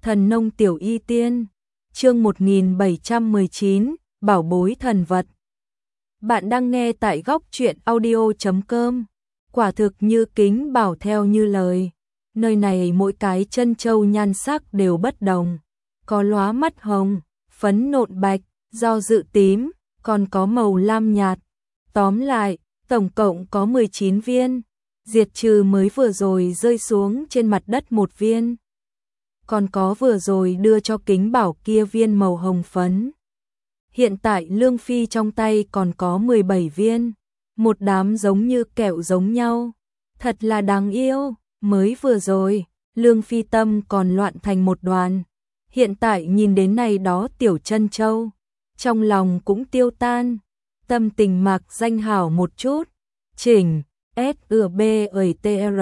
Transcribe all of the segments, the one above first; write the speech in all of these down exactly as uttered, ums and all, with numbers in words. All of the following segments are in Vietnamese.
Thần nông tiểu y tiên, chương một nghìn bảy trăm mười chín, bảo bối thần vật. Bạn đang nghe tại góc truyện audio chấm com. Quả thực như Kính Bảo theo như lời. Nơi này mỗi cái chân châu nhan sắc đều bất đồng. Có lóa mắt hồng, phấn nộn bạch, do dự tím, còn có màu lam nhạt. Tóm lại, tổng cộng có mười chín viên. Diệt trừ mới vừa rồi rơi xuống trên mặt đất một viên. Còn có vừa rồi đưa cho Kính Bảo kia viên màu hồng phấn. Hiện tại Lương Phi trong tay còn có mười bảy viên, một đám giống như kẹo giống nhau, thật là đáng yêu. Mới vừa rồi, Lương Phi tâm còn loạn thành một đoàn, hiện tại nhìn đến này đó tiểu chân châu, trong lòng cũng tiêu tan, tâm tình mạc danh hảo một chút. Chỉnh S U B E T R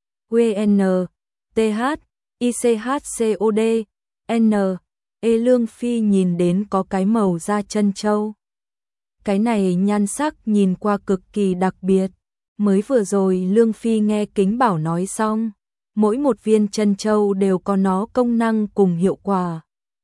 W N T H I C H C O D N E. Lương Phi nhìn đến có cái màu da chân châu. Cái này nhan sắc nhìn qua cực kỳ đặc biệt. Mới vừa rồi Lương Phi nghe Kính Bảo nói xong, mỗi một viên chân châu đều có nó công năng cùng hiệu quả.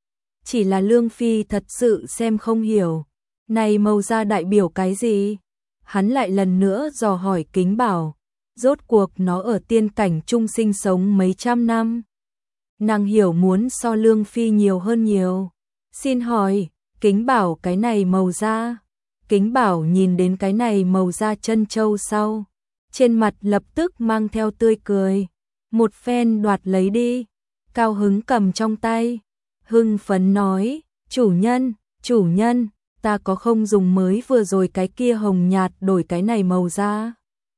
Chỉ là Lương Phi thật sự xem không hiểu, này màu da đại biểu cái gì? Hắn lại lần nữa dò hỏi Kính Bảo, rốt cuộc nó ở tiên cảnh trung sinh sống mấy trăm năm. Nàng hiểu muốn so Lương Phi nhiều hơn nhiều. Xin hỏi, Kính Bảo cái này màu da. Kính Bảo nhìn đến cái này màu da chân châu sau, trên mặt lập tức mang theo tươi cười. Một phen đoạt lấy đi, cao hứng cầm trong tay, hưng phấn nói, chủ nhân, chủ nhân, ta có không dùng mới vừa rồi cái kia hồng nhạt đổi cái này màu da.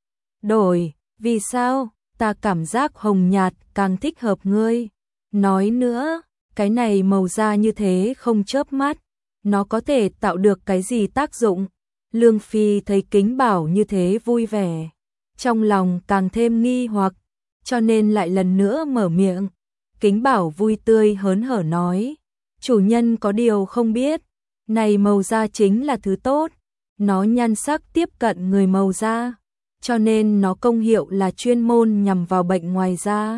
Đổi, vì sao? Ta cảm giác hồng nhạt càng thích hợp ngươi. Nói nữa, cái này màu da như thế không chớp mắt, nó có thể tạo được cái gì tác dụng? Lương Phi thấy Kính Bảo như thế vui vẻ, trong lòng càng thêm nghi hoặc, cho nên lại lần nữa mở miệng. Kính Bảo vui tươi hớn hở nói, chủ nhân có điều không biết, này màu da chính là thứ tốt, nó nhan sắc tiếp cận người màu da, cho nên nó công hiệu là chuyên môn nhằm vào bệnh ngoài da.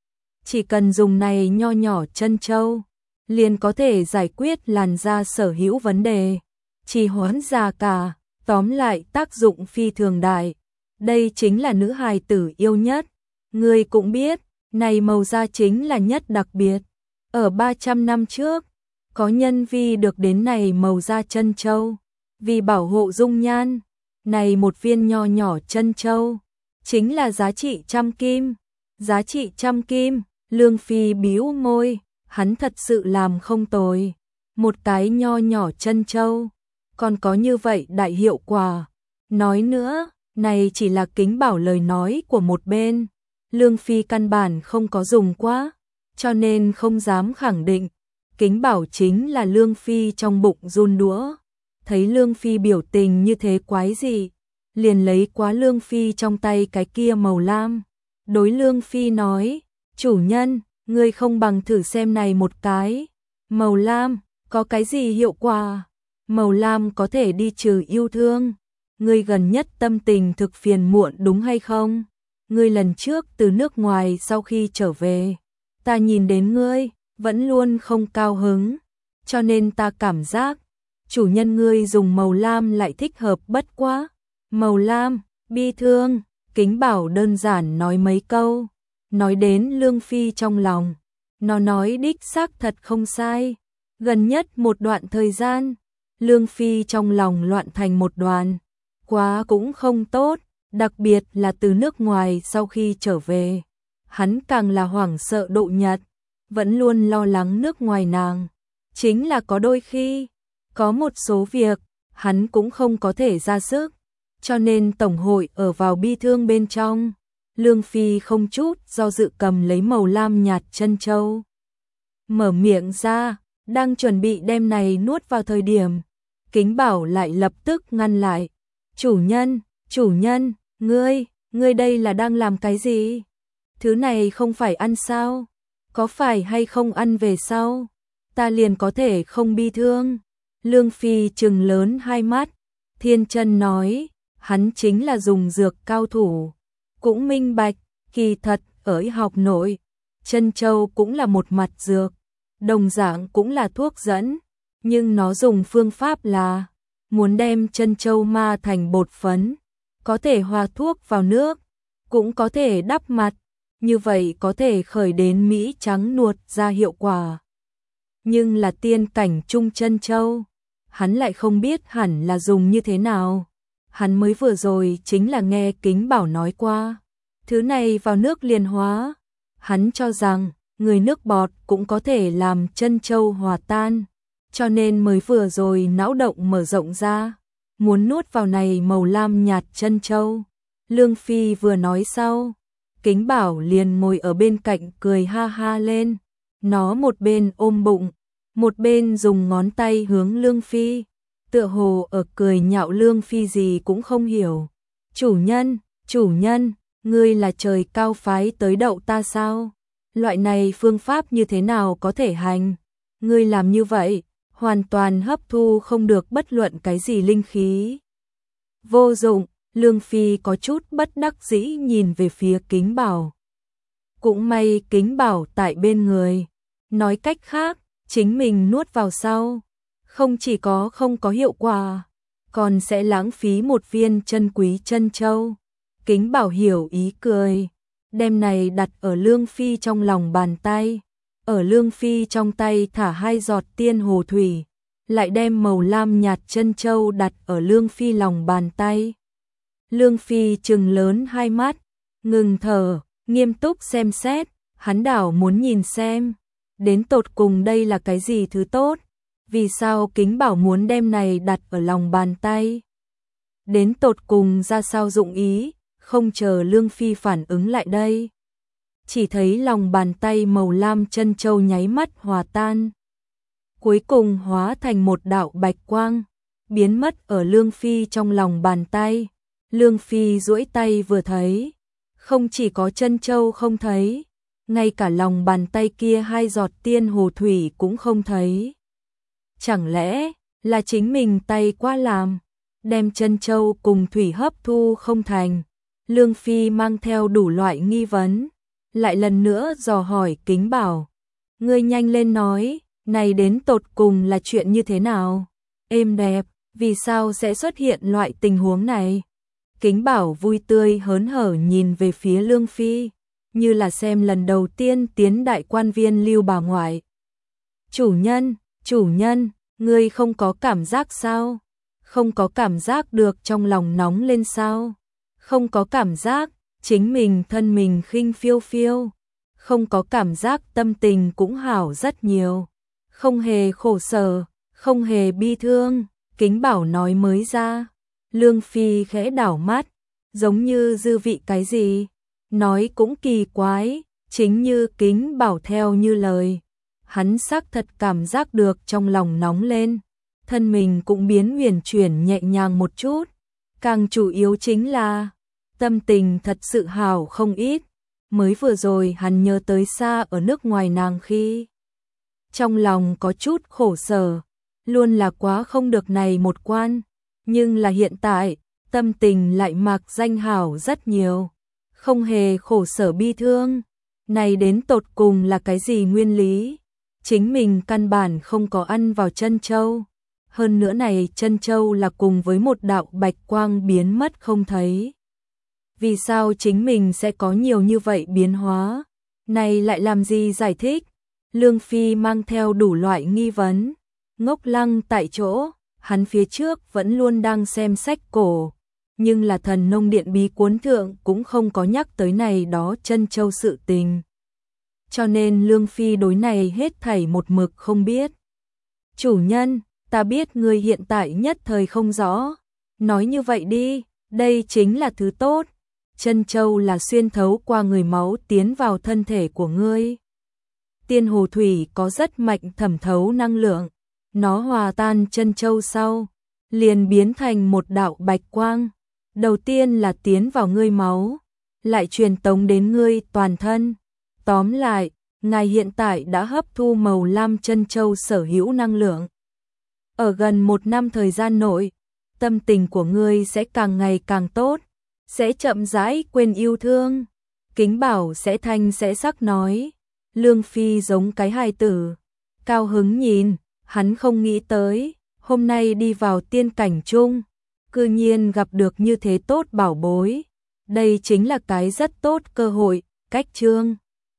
Chỉ cần dùng này nho nhỏ chân châu, liền có thể giải quyết làn da sở hữu vấn đề, trì hoãn già cả, tóm lại tác dụng phi thường đại. Đây chính là nữ hài tử yêu nhất. Ngươi cũng biết, này màu da chính là nhất đặc biệt. Ở ba trăm năm trước, có nhân vi được đến này màu da chân châu, vì bảo hộ dung nhan, này một viên nho nhỏ chân châu, chính là giá trị trăm kim. Giá trị trăm kim. Lương Phi bĩu môi, hắn thật sự làm không tồi. Một cái nho nhỏ chân châu, còn có như vậy đại hiệu quả. Nói nữa, này chỉ là Kính Bảo lời nói của một bên. Lương Phi căn bản không có dùng quá, cho nên không dám khẳng định. Kính Bảo chính là Lương Phi trong bụng run đũa. Thấy Lương Phi biểu tình như thế quái gì, liền lấy quá Lương Phi trong tay cái kia màu lam. Đối Lương Phi nói, chủ nhân, ngươi không bằng thử xem này một cái. Màu lam, có cái gì hiệu quả? Màu lam có thể đi trừ yêu thương. Ngươi gần nhất tâm tình thực phiền muộn đúng hay không? Ngươi lần trước từ nước ngoài sau khi trở về, ta nhìn đến ngươi, vẫn luôn không cao hứng. Cho nên ta cảm giác, chủ nhân ngươi dùng màu lam lại thích hợp bất quá. Màu lam, bi thương, Kính Bảo đơn giản nói mấy câu. Nói đến Lương Phi trong lòng, nó nói đích xác thật không sai. Gần nhất một đoạn thời gian, Lương Phi trong lòng loạn thành một đoàn, quá cũng không tốt, đặc biệt là từ nước ngoài sau khi trở về. Hắn càng là hoảng sợ độ nhật, vẫn luôn lo lắng nước ngoài nàng. Chính là có đôi khi, có một số việc, hắn cũng không có thể ra sức, cho nên tổng hội ở vào bi thương bên trong. Lương Phi không chút do dự cầm lấy màu lam nhạt chân châu, mở miệng ra, đang chuẩn bị đem này nuốt vào thời điểm, Kính Bảo lại lập tức ngăn lại. Chủ nhân, chủ nhân, ngươi, ngươi đây là đang làm cái gì? Thứ này không phải ăn sao? Có phải hay không ăn về sau, ta liền có thể không bi thương? Lương Phi trừng lớn hai mắt, thiên chân nói, hắn chính là dùng dược cao thủ. Cũng minh bạch, kỳ thật, ở y học nội, chân châu cũng là một mặt dược, đồng dạng cũng là thuốc dẫn, nhưng nó dùng phương pháp là muốn đem chân châu ma thành bột phấn, có thể hòa thuốc vào nước, cũng có thể đắp mặt, như vậy có thể khởi đến Mỹ trắng nuột ra hiệu quả. Nhưng là tiên cảnh trung chân châu, hắn lại không biết hẳn là dùng như thế nào. Hắn mới vừa rồi chính là nghe Kính Bảo nói qua, thứ này vào nước liền hóa. Hắn cho rằng người nước bọt cũng có thể làm chân châu hòa tan, cho nên mới vừa rồi não động mở rộng ra, muốn nuốt vào này màu lam nhạt chân châu. Lương Phi vừa nói sau, Kính Bảo liền ngồi ở bên cạnh cười ha ha lên, nó một bên ôm bụng, một bên dùng ngón tay hướng Lương Phi, tựa hồ ở cười nhạo Lương Phi gì cũng không hiểu. Chủ nhân, chủ nhân, ngươi là trời cao phái tới đậu ta sao? Loại này phương pháp như thế nào có thể hành? Ngươi làm như vậy, hoàn toàn hấp thu không được bất luận cái gì linh khí. Vô dụng, Lương Phi có chút bất đắc dĩ nhìn về phía Kính Bảo. Cũng may Kính Bảo tại bên người. Nói cách khác, chính mình nuốt vào sau, không chỉ có không có hiệu quả, còn sẽ lãng phí một viên chân quý chân châu. Kính Bảo hiểu ý cười, đem này đặt ở Lương Phi trong lòng bàn tay, ở Lương Phi trong tay thả hai giọt tiên hồ thủy, lại đem màu lam nhạt chân châu đặt ở Lương Phi lòng bàn tay. Lương Phi trừng lớn hai mắt, ngừng thở, nghiêm túc xem xét, hắn đảo muốn nhìn xem, đến tột cùng đây là cái gì thứ tốt, vì sao Kính Bảo muốn đem này đặt ở lòng bàn tay. Đến tột cùng ra sao dụng ý, không chờ Lương Phi phản ứng lại đây. Chỉ thấy lòng bàn tay màu lam chân châu nháy mắt hòa tan, cuối cùng hóa thành một đạo bạch quang, biến mất ở Lương Phi trong lòng bàn tay. Lương Phi duỗi tay vừa thấy, không chỉ có chân châu không thấy, ngay cả lòng bàn tay kia hai giọt tiên hồ thủy cũng không thấy. Chẳng lẽ là chính mình tay quá làm, đem chân châu cùng thủy hấp thu không thành? Lương Phi mang theo đủ loại nghi vấn, lại lần nữa dò hỏi Kính Bảo. Ngươi nhanh lên nói, này đến tột cùng là chuyện như thế nào? Êm đẹp, vì sao sẽ xuất hiện loại tình huống này? Kính Bảo vui tươi hớn hở nhìn về phía Lương Phi, như là xem lần đầu tiên tiến đại quan viên lưu bà ngoại. Chủ nhân, chủ nhân, ngươi không có cảm giác sao? Không có cảm giác được trong lòng nóng lên sao? Không có cảm giác, chính mình thân mình khinh phiêu phiêu. Không có cảm giác tâm tình cũng hảo rất nhiều. Không hề khổ sở, không hề bi thương, Kính Bảo nói mới ra. Lương Phi khẽ đảo mắt, giống như dư vị cái gì. Nói cũng kỳ quái, chính như Kính Bảo theo như lời. Hắn xác thật cảm giác được trong lòng nóng lên, thân mình cũng biến huyền chuyển nhẹ nhàng một chút. Càng chủ yếu chính là tâm tình thật sự hảo không ít. Mới vừa rồi hắn nhớ tới xa ở nước ngoài nàng khi trong lòng có chút khổ sở, luôn là quá không được này một quan, nhưng là hiện tại, tâm tình lại mạc danh hảo rất nhiều, không hề khổ sở bi thương. Này đến tột cùng là cái gì nguyên lý? Chính mình căn bản không có ăn vào chân châu, hơn nữa này chân châu là cùng với một đạo bạch quang biến mất không thấy. Vì sao chính mình sẽ có nhiều như vậy biến hóa? Này lại làm gì giải thích? Lương Phi mang theo đủ loại nghi vấn, ngốc lăng tại chỗ. Hắn phía trước vẫn luôn đang xem sách cổ, nhưng là Thần Nông Điện bí cuốn thượng cũng không có nhắc tới này đó chân châu sự tình. Cho nên Lương Phi đối này hết thảy một mực không biết. Chủ nhân, ta biết ngươi hiện tại nhất thời không rõ. Nói như vậy đi, đây chính là thứ tốt. Chân châu là xuyên thấu qua người máu tiến vào thân thể của ngươi. Tiên hồ thủy có rất mạnh thẩm thấu năng lượng. Nó hòa tan chân châu sau, liền biến thành một đạo bạch quang. Đầu tiên là tiến vào ngươi máu, lại truyền tống đến ngươi toàn thân. Tóm lại, ngài hiện tại đã hấp thu màu lam chân châu sở hữu năng lượng. Ở gần một năm thời gian nội, tâm tình của ngươi sẽ càng ngày càng tốt, sẽ chậm rãi quên yêu thương. Kính Bảo sẽ thanh sẽ sắc nói. Lương Phi giống cái hài tử, cao hứng nhìn, hắn không nghĩ tới, hôm nay đi vào tiên cảnh chung, cư nhiên gặp được như thế tốt bảo bối. Đây chính là cái rất tốt cơ hội, cách Trương